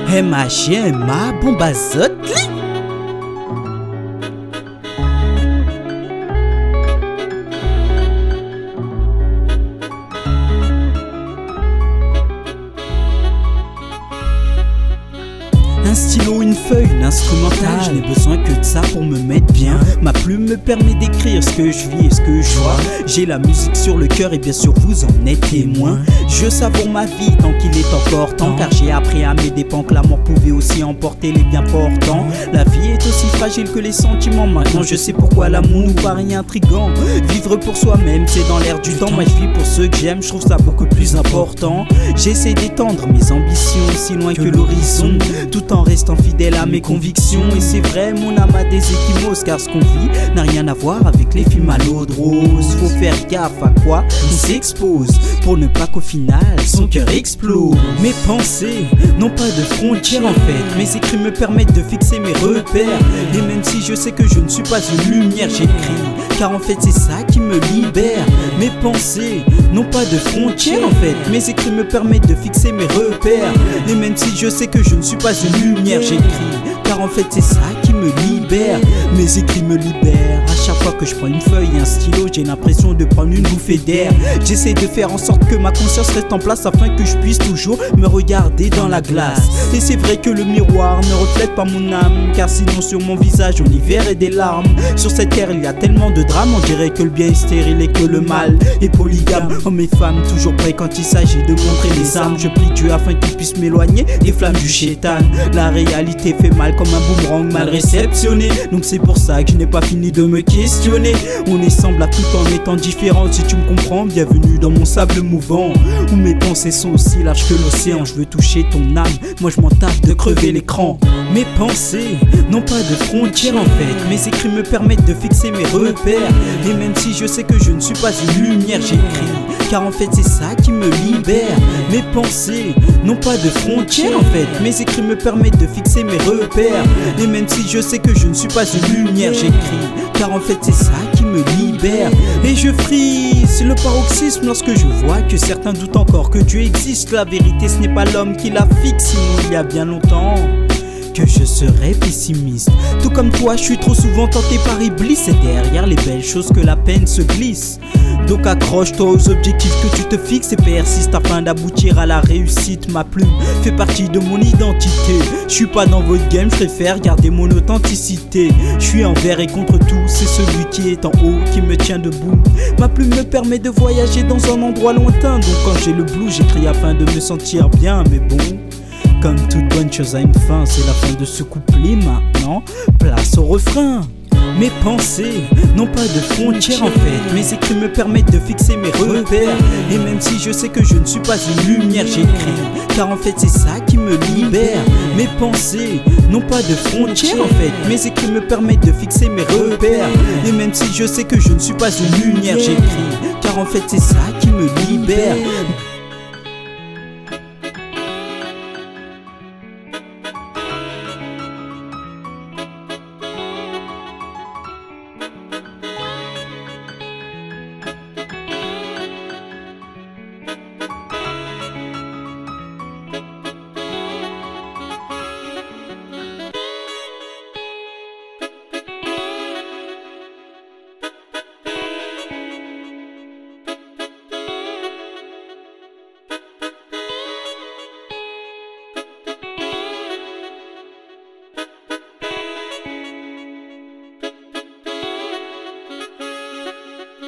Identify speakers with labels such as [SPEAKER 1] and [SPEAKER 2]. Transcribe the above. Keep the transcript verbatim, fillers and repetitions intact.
[SPEAKER 1] M H M A Bombazotli. Un stylo, une feuille, une instrumentale, je n'ai besoin que de ça pour me mettre bien. Ma plume me permet d'écrire ce que je vis et ce que je vois. J'ai la musique sur le cœur et bien sûr vous en êtes témoin. Je savoure ma vie tant qu'il est encore temps, car j'ai appris à mes dépens que l'amour pouvait aussi emporter les biens portants. La vie est aussi fragile que les sentiments. Maintenant je sais pourquoi l'amour nous paraît intriguant. Vivre pour soi-même c'est dans l'air du temps. Moi je vis pour ceux que j'aime, je trouve ça beaucoup plus important. J'essaie d'étendre mes ambitions aussi loin que l'horizon, tout en restant fidèle à mes convictions. Et c'est vrai, mon âme a des échymoses, car ce qu'on vit n'a rien à voir avec les films à l'eau de rose. Faut faire gaffe à quoi on s'expose, pour ne pas qu'au final son cœur explose. Mes pensées n'ont pas de frontières en fait, mes écrits me permettent de fixer mes repères. Et même si je sais que je ne suis pas une lumière, j'écris, car en fait c'est ça qui me libère. Mes pensées n'ont pas de frontières en fait, mes écrits me permettent de fixer mes repères. Et même si je sais que je ne suis pas une lumière, j'écris, car en fait c'est ça qui me libère. Mes écrits me libèrent. À chaque fois que je prends une feuille et un stylo, j'ai l'impression de prendre une bouffée d'air. J'essaie de faire en sorte que ma conscience reste en place, afin que je puisse toujours me regarder dans la glace. Et c'est vrai que le miroir ne reflète pas mon âme, car sinon sur mon visage on y verrait des larmes. Sur cette terre il y a tellement de drames, on dirait que le bien est stérile et que le mal est polygame. Hommes et femmes toujours prêts quand il s'agit de montrer les armes. Je prie Dieu afin qu'il puisse m'éloigner des flammes du chétan. La réalité fait mal comme un boomerang mal réceptionné, donc c'est pour ça que je n'ai pas fini de me questionner. On est semblable tout en étant différents, si tu me comprends, bienvenue dans mon sable mouvant, où mes pensées sont aussi larges que l'océan. Je veux toucher ton âme, moi je m'en tape de crever l'écran. Mes pensées n'ont pas de frontières en fait, mes écrits me permettent de fixer mes repères. Et même si je sais que je ne suis pas une lumière, j'écris, car en fait c'est ça qui me libère. Mes pensées n'ont pas de frontières en fait, mes écrits me permettent de fixer mes repères. Et même si je sais que je ne suis pas une lumière, j'écris, car en fait c'est ça qui me libère. Et je frise le paroxysme lorsque je vois que certains doutent encore que Dieu existe. La vérité ce n'est pas l'homme qui la fixe, sinon il y a bien longtemps que je serais pessimiste. Tout comme toi, je suis trop souvent tenté par Iblis, et derrière les belles choses que la peine se glisse. Donc accroche-toi aux objectifs que tu te fixes et persiste afin d'aboutir à la réussite. Ma plume fait partie de mon identité. Je suis pas dans votre game, je préfère garder mon authenticité. Je suis envers et contre tout, c'est celui qui est en haut qui me tient debout. Ma plume me permet de voyager dans un endroit lointain, donc quand j'ai le blues, j'écris afin de me sentir bien. Mais bon, comme toute bonne chose a une fin, c'est la fin de ce couplet. Maintenant, place au refrain. Mes pensées n'ont pas de frontières en fait, mes écrits me permettent de fixer mes repères. Et même si je sais que je ne suis pas une lumière, j'écris, car en fait c'est ça qui me libère. Mes pensées n'ont pas de frontières en fait, mes écrits me permettent de fixer mes repères. Et même si je sais que je ne suis pas une lumière, j'écris, car en fait c'est ça qui me libère.